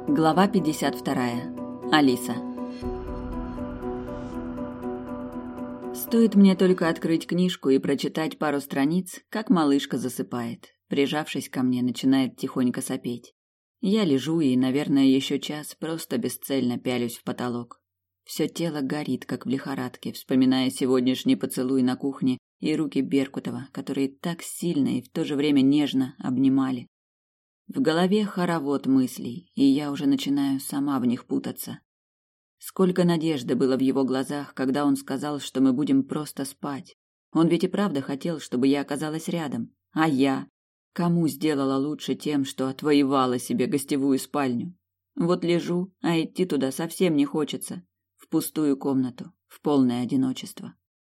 Глава 52. Алиса. Стоит мне только открыть книжку и прочитать пару страниц, как малышка засыпает. Прижавшись ко мне, начинает тихонько сопеть. Я лежу и, наверное, еще час просто бесцельно пялюсь в потолок. Все тело горит, как в лихорадке, вспоминая сегодняшний поцелуй на кухне и руки Беркутова, которые так сильно и в то же время нежно обнимали. В голове хоровод мыслей, и я уже начинаю сама в них путаться. Сколько надежды было в его глазах, когда он сказал, что мы будем просто спать. Он ведь и правда хотел, чтобы я оказалась рядом. А я? Кому сделала лучше тем, что отвоевала себе гостевую спальню? Вот лежу, а идти туда совсем не хочется. В пустую комнату, в полное одиночество.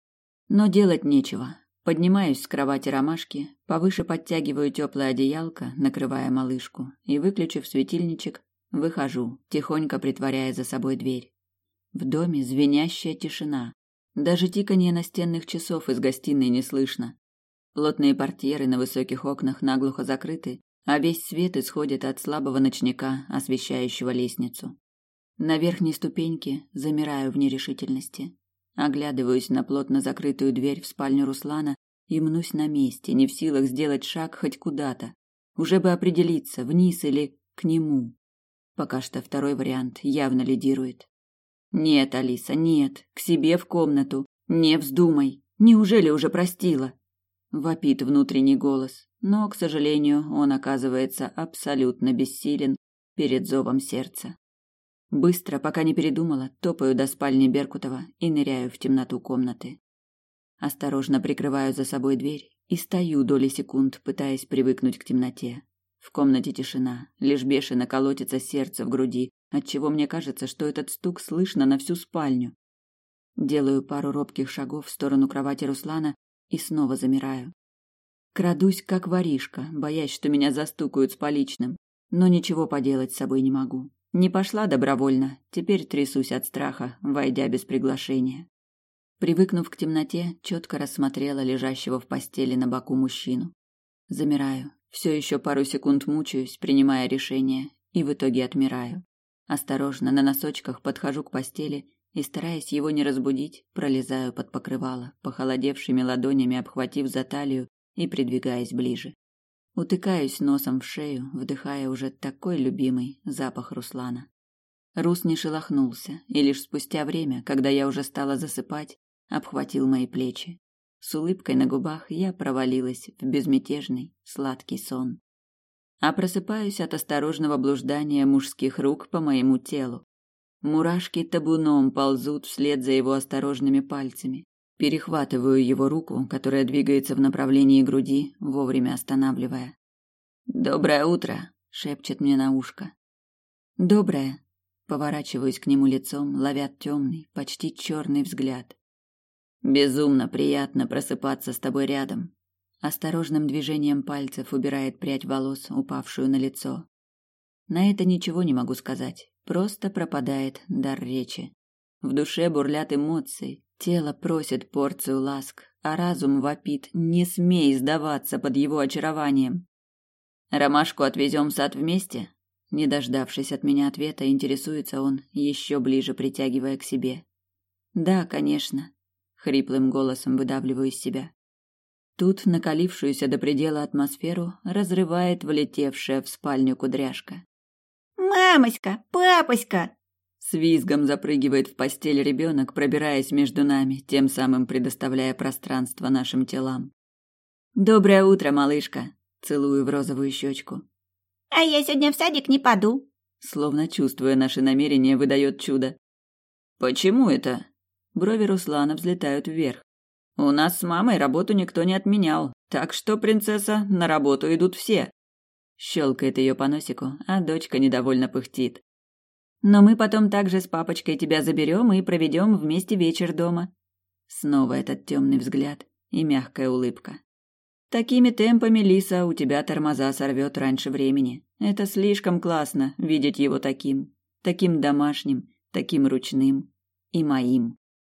Но делать нечего. Поднимаюсь с кровати ромашки, повыше подтягиваю теплое одеялко, накрывая малышку, и, выключив светильничек, выхожу, тихонько притворяя за собой дверь. В доме звенящая тишина. Даже тиканье настенных часов из гостиной не слышно. Плотные портьеры на высоких окнах наглухо закрыты, а весь свет исходит от слабого ночника, освещающего лестницу. На верхней ступеньке замираю в нерешительности. Оглядываюсь на плотно закрытую дверь в спальню Руслана и мнусь на месте, не в силах сделать шаг хоть куда-то. Уже бы определиться, вниз или к нему. Пока что второй вариант явно лидирует. Нет, Алиса, нет, к себе в комнату. Не вздумай. Неужели уже простила? Вопит внутренний голос, но, к сожалению, он оказывается абсолютно бессилен перед зовом сердца. Быстро, пока не передумала, топаю до спальни Беркутова и ныряю в темноту комнаты. Осторожно прикрываю за собой дверь и стою доли секунд, пытаясь привыкнуть к темноте. В комнате тишина, лишь бешено колотится сердце в груди, отчего мне кажется, что этот стук слышно на всю спальню. Делаю пару робких шагов в сторону кровати Руслана и снова замираю. Крадусь, как воришка, боясь, что меня застукают с поличным, но ничего поделать с собой не могу. Не пошла добровольно, теперь трясусь от страха, войдя без приглашения. Привыкнув к темноте, четко рассмотрела лежащего в постели на боку мужчину. Замираю, все еще пару секунд мучаюсь, принимая решение, и в итоге отмираю. Осторожно, на носочках подхожу к постели и, стараясь его не разбудить, пролезаю под покрывало, похолодевшими ладонями обхватив за талию и придвигаясь ближе. Утыкаюсь носом в шею, вдыхая уже такой любимый запах Руслана. Рус не шелохнулся, и лишь спустя время, когда я уже стала засыпать, обхватил мои плечи. С улыбкой на губах я провалилась в безмятежный, сладкий сон. А просыпаюсь от осторожного блуждания мужских рук по моему телу. Мурашки табуном ползут вслед за его осторожными пальцами. Перехватываю его руку, которая двигается в направлении груди, вовремя останавливая. «Доброе утро», — шепчет мне на ушко. «Доброе», — поворачиваюсь к нему лицом, ловя темный, почти черный взгляд. «Безумно приятно просыпаться с тобой рядом». Осторожным движением пальцев убирает прядь волос, упавшую на лицо. На это ничего не могу сказать, просто пропадает дар речи. В душе бурлят эмоции. Тело просит порцию ласк, а разум вопит: не смей сдаваться под его очарованием. Ромашку отвезем в сад вместе? Не дождавшись от меня ответа, интересуется он, еще ближе притягивая к себе. Да, конечно, хриплым голосом выдавливаю из себя. Тут накалившуюся до предела атмосферу разрывает влетевшая в спальню кудряшка. «Мамоська! Папоська!» С визгом запрыгивает в постель ребенок, пробираясь между нами, тем самым предоставляя пространство нашим телам. «Доброе утро, малышка!» Целую в розовую щечку. «А я сегодня в садик не пойду», словно чувствуя наши намерения, выдает чудо. «Почему это?» Брови Руслана взлетают вверх. «У нас с мамой работу никто не отменял, так что, принцесса, на работу идут все». Щелкает ее по носику, а дочка недовольно пыхтит. «Но мы потом также с папочкой тебя заберем и проведем вместе вечер дома». Снова этот темный взгляд и мягкая улыбка. «Такими темпами, Лиса, у тебя тормоза сорвет раньше времени. Это слишком классно, видеть его таким. Таким домашним, таким ручным и моим».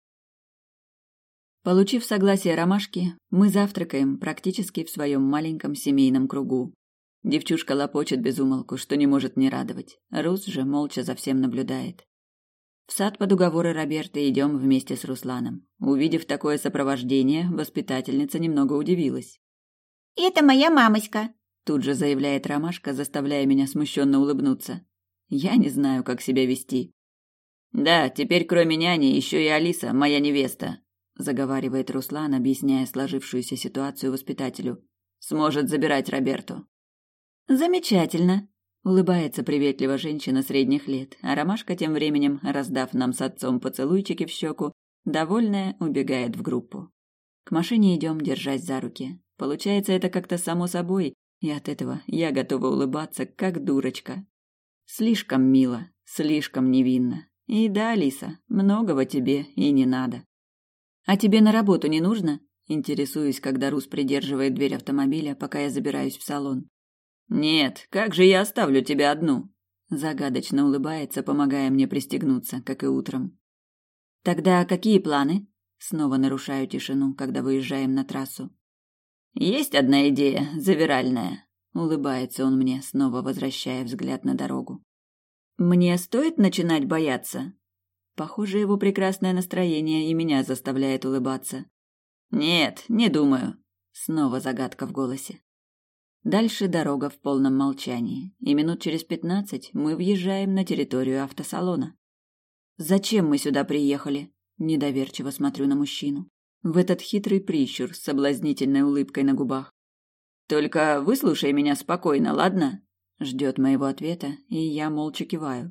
Получив согласие Ромашки, мы завтракаем практически в своем маленьком семейном кругу. Девчушка лопочет без умолку, что не может не радовать. Рус же молча за всем наблюдает. В сад под уговоры Роберты идем вместе с Русланом. Увидев такое сопровождение, воспитательница немного удивилась. «Это моя мамочка», — тут же заявляет Ромашка, заставляя меня смущенно улыбнуться. Я не знаю, как себя вести. «Да, теперь кроме няни еще и Алиса, моя невеста», — заговаривает Руслан, объясняя сложившуюся ситуацию воспитателю. «Сможет забирать Роберту». «Замечательно», — улыбается приветливо женщина средних лет, а Ромашка тем временем, раздав нам с отцом поцелуйчики в щеку, довольная, убегает в группу. К машине идем, держась за руки. Получается это как-то само собой, и от этого я готова улыбаться, как дурочка. Слишком мило, слишком невинно. И да, Алиса, многого тебе и не надо. А тебе на работу не нужно? Интересуюсь, когда Рус придерживает дверь автомобиля, пока я забираюсь в салон. Нет, как же я оставлю тебя одну? Загадочно улыбается, помогая мне пристегнуться, как и утром. Тогда какие планы? Снова нарушаю тишину, когда выезжаем на трассу. Есть одна идея, завиральная. Улыбается он мне, снова возвращая взгляд на дорогу. Мне стоит начинать бояться? Похоже, его прекрасное настроение и меня заставляет улыбаться. Нет, не думаю. Снова загадка в голосе. Дальше дорога в полном молчании, и минут через 15 мы въезжаем на территорию автосалона. Зачем мы сюда приехали? Недоверчиво смотрю на мужчину. В этот хитрый прищур с соблазнительной улыбкой на губах. Только выслушай меня спокойно, ладно? Ждет моего ответа, и я молча киваю.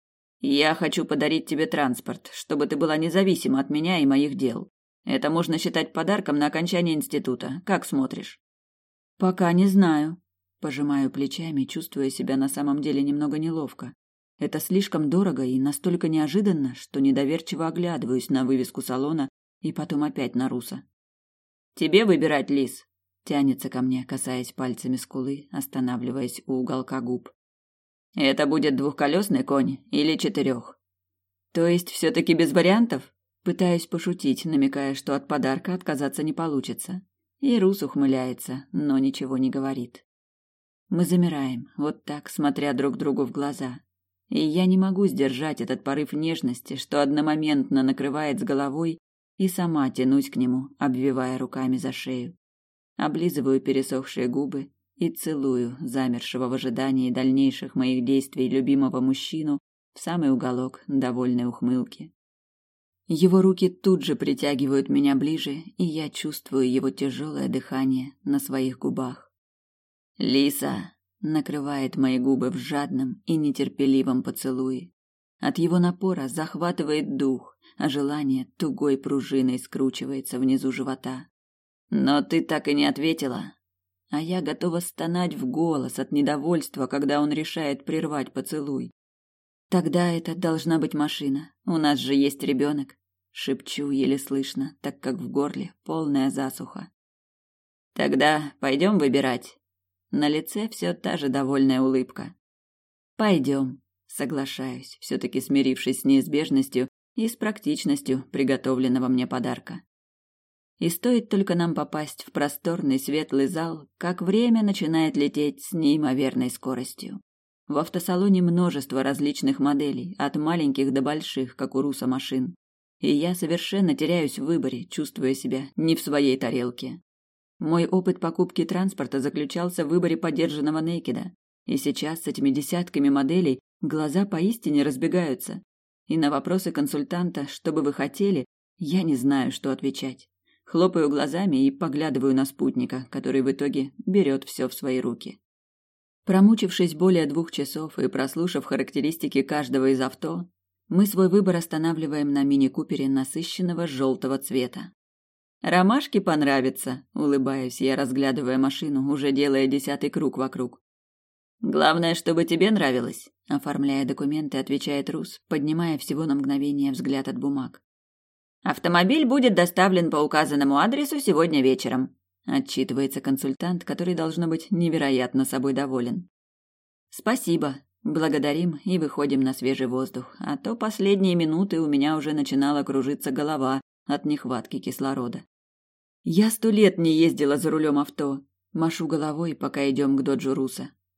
Я хочу подарить тебе транспорт, чтобы ты была независима от меня и моих дел. Это можно считать подарком на окончание института. Как смотришь? Пока не знаю. Пожимаю плечами, чувствуя себя на самом деле немного неловко. Это слишком дорого и настолько неожиданно, что недоверчиво оглядываюсь на вывеску салона и потом опять на Руса. Тебе выбирать, Лис. Тянется ко мне, касаясь пальцами скулы, останавливаясь у уголка губ. Это будет двухколесный конь или 4? То есть все-таки без вариантов? Пытаюсь пошутить, намекая, что от подарка отказаться не получится. И Рус ухмыляется, но ничего не говорит. Мы замираем, вот так, смотря друг другу в глаза. И я не могу сдержать этот порыв нежности, что одномоментно накрывает с головой, и сама тянусь к нему, обвивая руками за шею. Облизываю пересохшие губы и целую замершего в ожидании дальнейших моих действий любимого мужчину в самый уголок довольной ухмылки. Его руки тут же притягивают меня ближе, и я чувствую его тяжелое дыхание на своих губах. «Лиса!» накрывает мои губы в жадном и нетерпеливом поцелуе. От его напора захватывает дух, а желание тугой пружиной скручивается внизу живота. «Но ты так и не ответила!» А я готова стонать в голос от недовольства, когда он решает прервать поцелуй. Тогда это должна быть машина. У нас же есть ребенок. Шепчу еле слышно, так как в горле полная засуха. Тогда пойдем выбирать. На лице все та же довольная улыбка. Пойдем, соглашаюсь, все-таки смирившись с неизбежностью и с практичностью приготовленного мне подарка. И стоит только нам попасть в просторный светлый зал, как время начинает лететь с неимоверной скоростью. В автосалоне множество различных моделей, от маленьких до больших, как у Руса, машин. И я совершенно теряюсь в выборе, чувствуя себя не в своей тарелке. Мой опыт покупки транспорта заключался в выборе подержанного Некеда. И сейчас с этими десятками моделей глаза поистине разбегаются. И на вопросы консультанта, что бы вы хотели, я не знаю, что отвечать. Хлопаю глазами и поглядываю на спутника, который в итоге берет все в свои руки. Промучившись более 2 часов и прослушав характеристики каждого из авто, мы свой выбор останавливаем на мини-купере насыщенного желтого цвета. «Ромашке понравится», — улыбаюсь я, разглядывая машину, уже делая 10-й круг вокруг. «Главное, чтобы тебе нравилось», — оформляя документы, отвечает Рус, поднимая всего на мгновение взгляд от бумаг. «Автомобиль будет доставлен по указанному адресу сегодня вечером», — отчитывается консультант, который должно быть невероятно собой доволен. «Спасибо», — благодарим и выходим на свежий воздух, а то последние минуты у меня уже начинала кружиться голова от нехватки кислорода. Я 100 лет не ездила за рулем авто. Машу головой, пока идем к доджу Руса.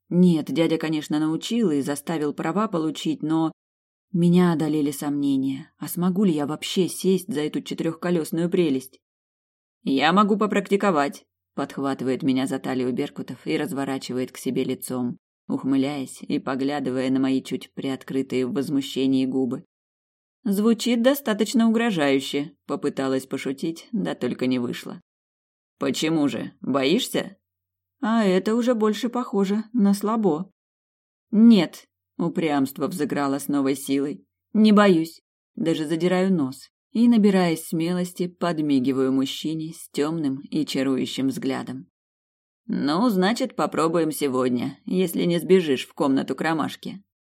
Нет, дядя, конечно, научил и заставил права получить, но... Меня одолели сомнения. А смогу ли я вообще сесть за эту четырехколесную прелесть? «Я могу попрактиковать», — подхватывает меня за талию Беркутов и разворачивает к себе лицом, ухмыляясь и поглядывая на мои чуть приоткрытые в возмущении губы. Звучит достаточно угрожающе, попыталась пошутить, да только не вышло. «Почему же? Боишься?» А это уже больше похоже на слабо. «Нет», — упрямство взыграло с новой силой, — «не боюсь». Даже задираю нос и, набираясь смелости, подмигиваю мужчине с темным и чарующим взглядом. «Ну, значит, попробуем сегодня, если не сбежишь в комнату к ромашке»,